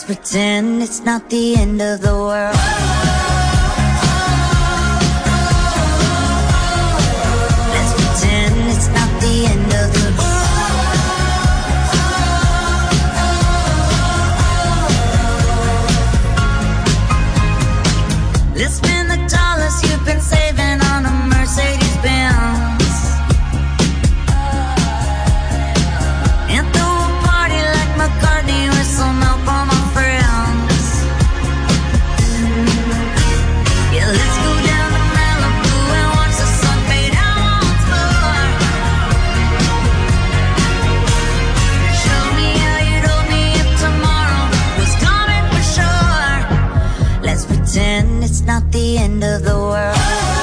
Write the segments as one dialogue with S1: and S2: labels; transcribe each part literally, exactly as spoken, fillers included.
S1: Let's pretend it's not the end of the world. Let's pretend it's not the end of the world. Let's spend the dollars you've been saving on a Mercedes Benz. McCartney with some help from my friends. Yeah, let's go down to Malibu and watch the sun fade out once more. Show me how you'd hold me if tomorrow was coming for sure. Let's pretend it's not the end of the world.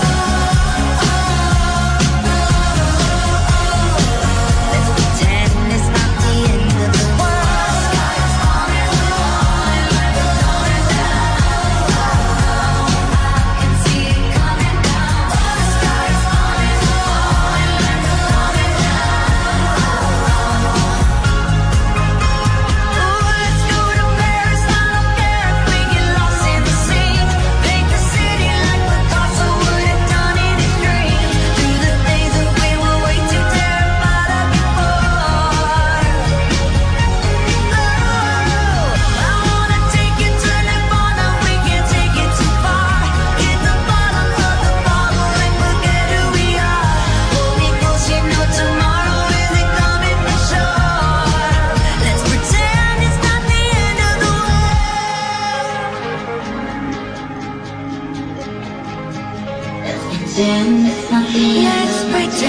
S1: Let's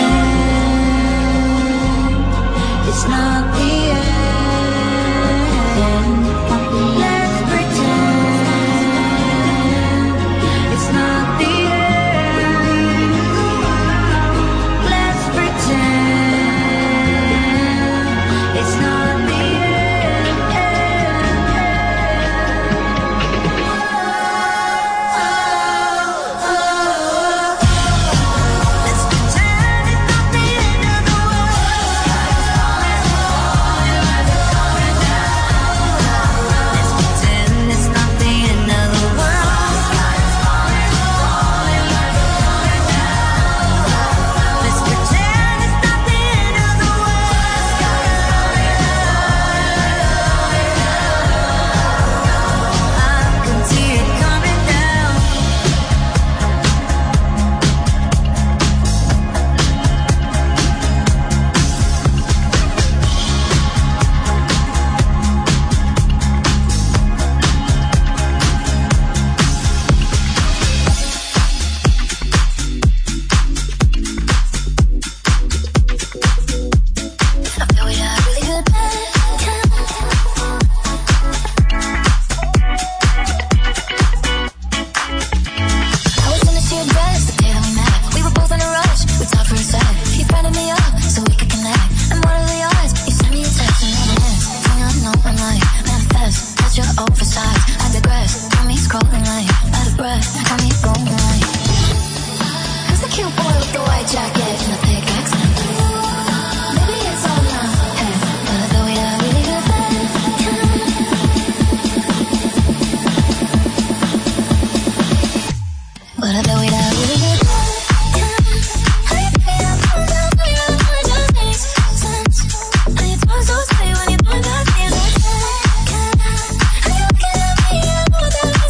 S1: pretend it's not the end. Let's pretend it's not the end. Let's pretend it's not the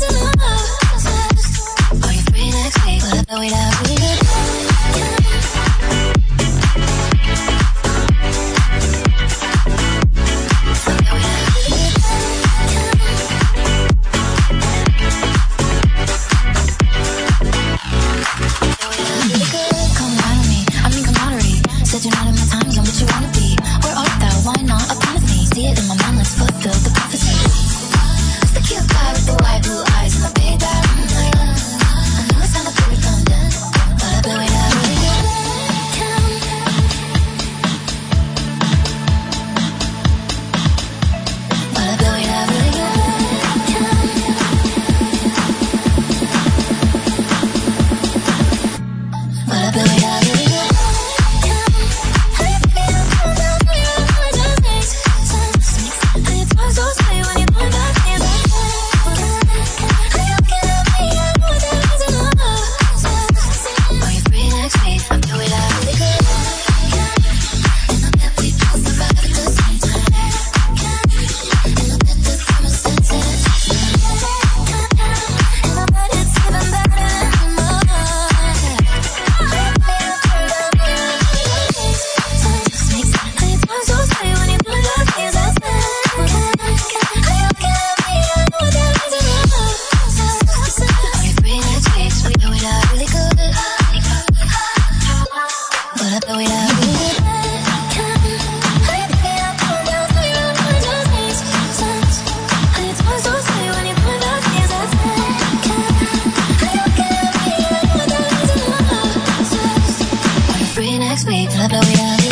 S1: Wait, I really next week. La blow it out.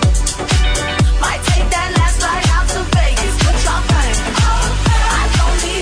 S2: Don't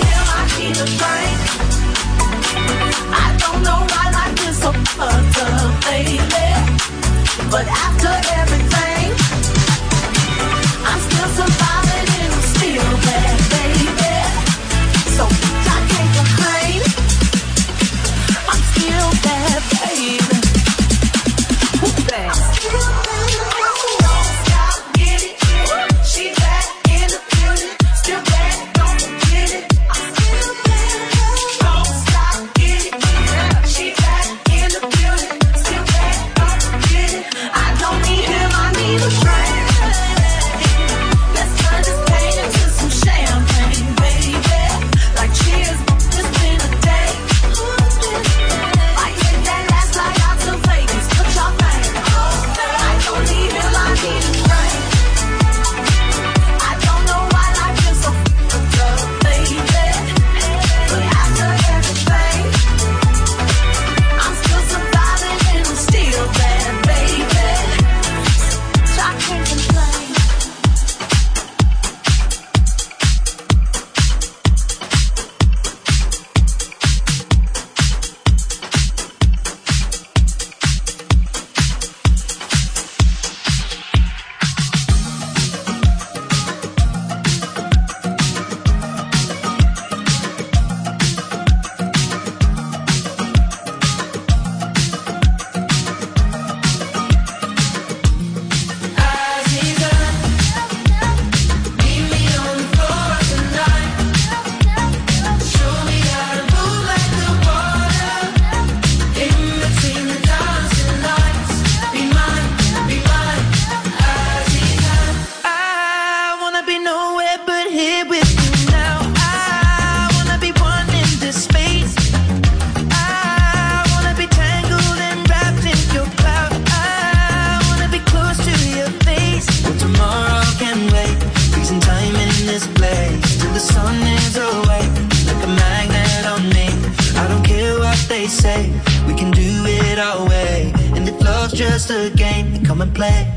S2: come and play.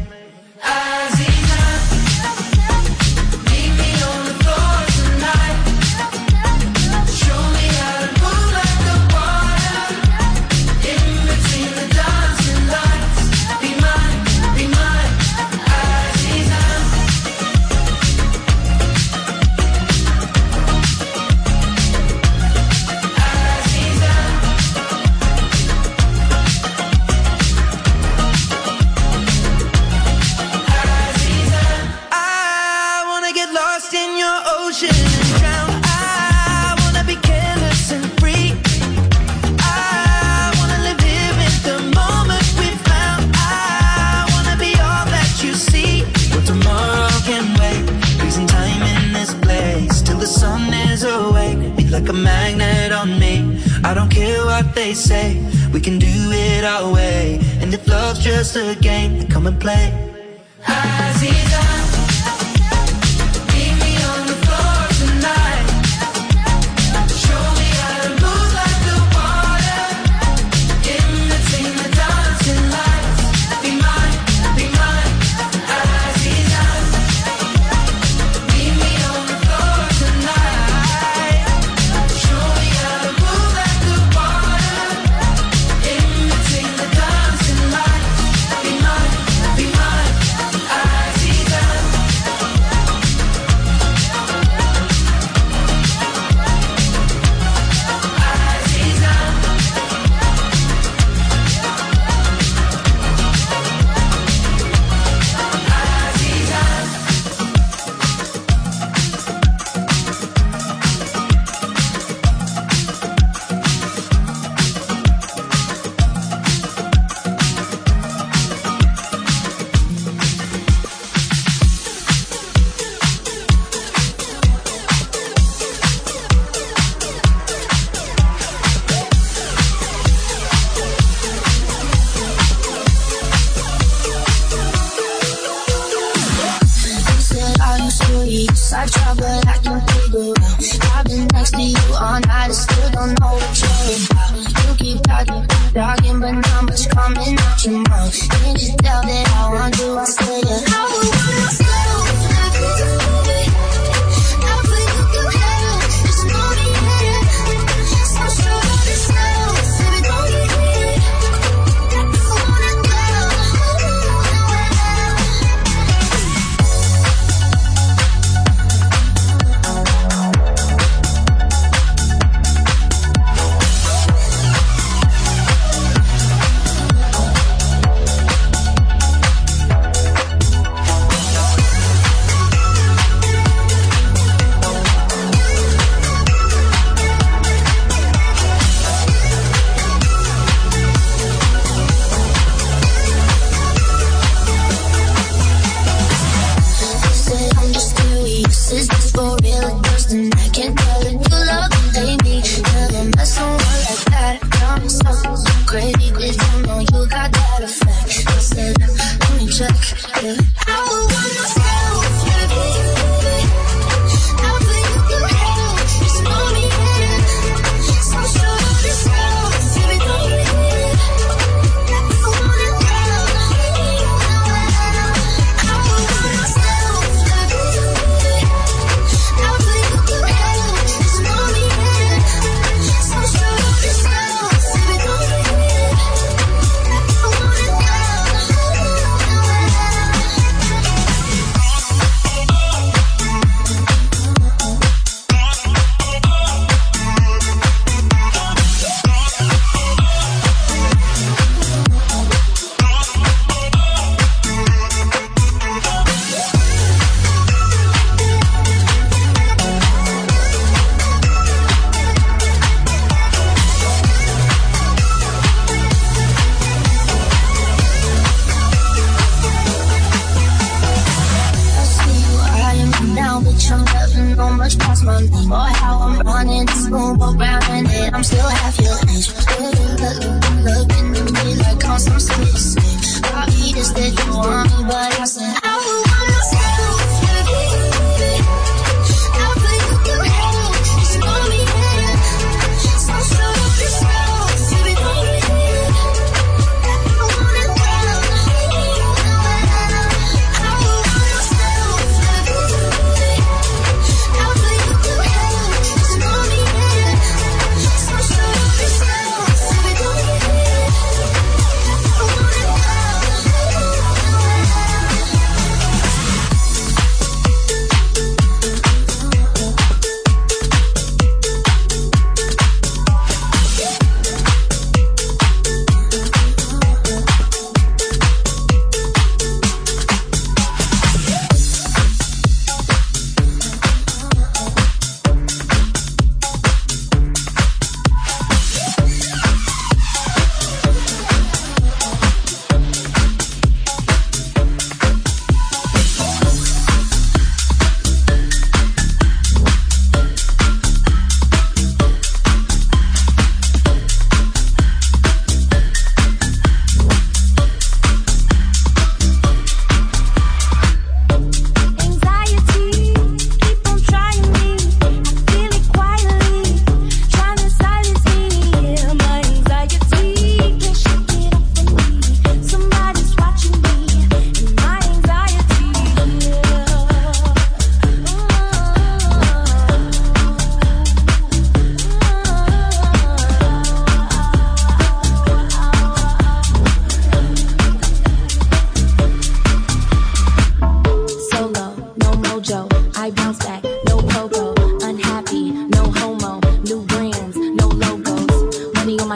S2: Like a magnet on me, I don't care what they say, we can do it our way. And if love's just a game, then come and play. Aziza, meet me on the floor tonight. Show me how to move like the water, in between the dancing lights. Be mine, be mine, Aziza. Meet me on the floor tonight.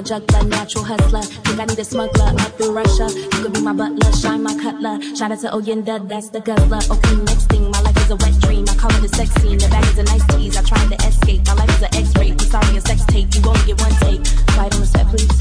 S3: juggler, natural hustler. Think I need a smuggler up in Russia. You could be my butler, shine my cutler. Shout out to Oyenda, that's the guzzler. Okay, next thing, my life is a wet dream. I call it a sex scene. The bag is a nice tease. I tried to escape. My life is an X-ray. I'm sorry, a sex tape. You only get one take. Slide on the set, please.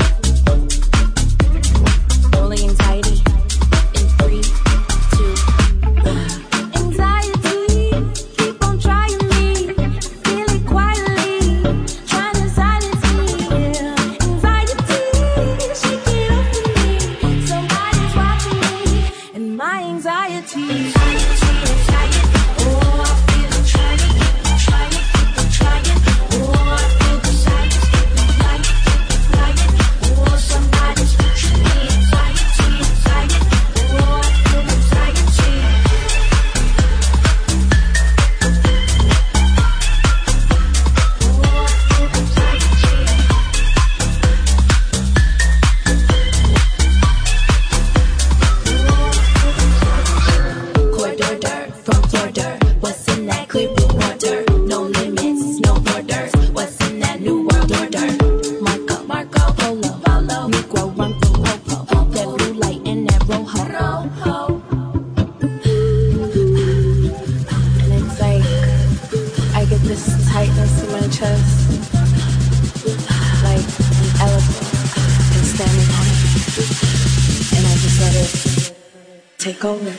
S3: Rolling anxiety in three, two, one. Anxiety, keep on trying me. Feel it quietly, trying to silence me. Anxiety, shake it off of me. Somebody's watching me, and my anxiety. Anxiety, anxiety, oh, I feel it trying, keep on trying, keep on trying. Oh, I feel the silence, keep on flying, keep on flying. Oh, somebody's watching me. Anxiety, anxiety, oh, I feel anxiety. Corridor from Florida, what's in that clear blue water? No limits, no borders. What's in that new world order? Marco, Marco, Polo, Polo, Negro, run through Popo. That blue light and that rojo. Rojo. And it's like I get this tightness in my chest, like an elephant and standing on it, and I just let it take over.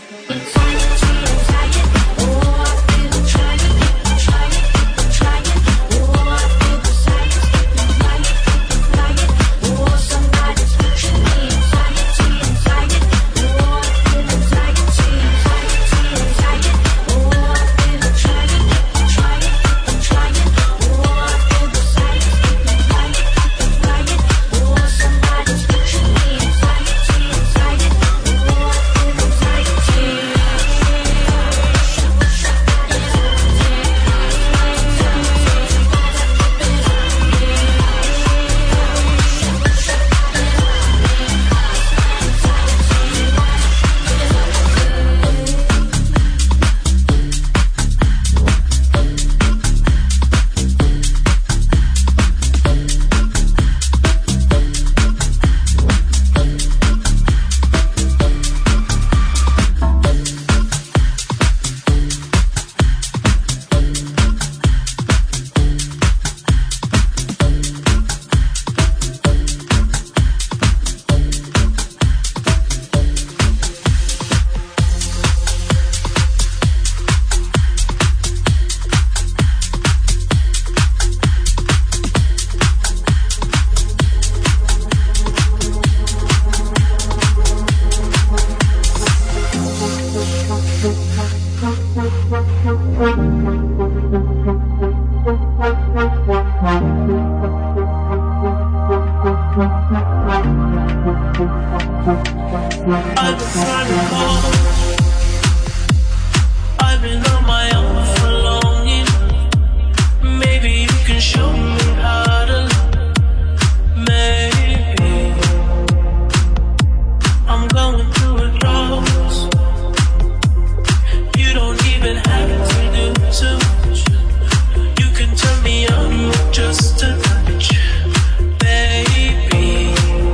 S2: I've been trying to call. I've been on my own for longing. Maybe you can show me how to. Maybe I'm going through a drought. You don't even have to do too much. You can turn me on with just a touch, baby.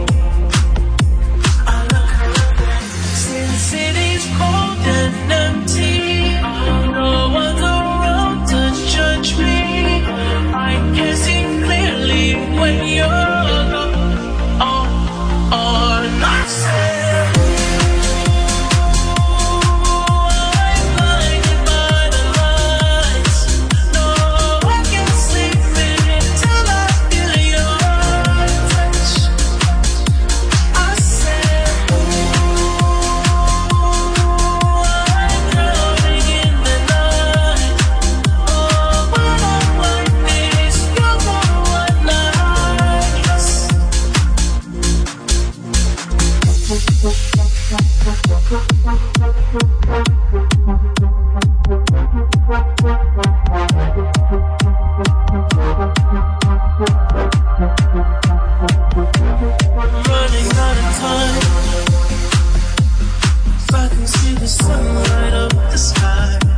S2: City's cold and empty. No one's around to judge me. I can see clearly when you're gone. Oh, oh, not sad. I'm blinded by the lights. No, I can't sleep until I feel your touch. I said, I'm drowning in the night. Oh, when I'm like this, you're the one nice. Running out of time. If I can see the sunlight up the sky.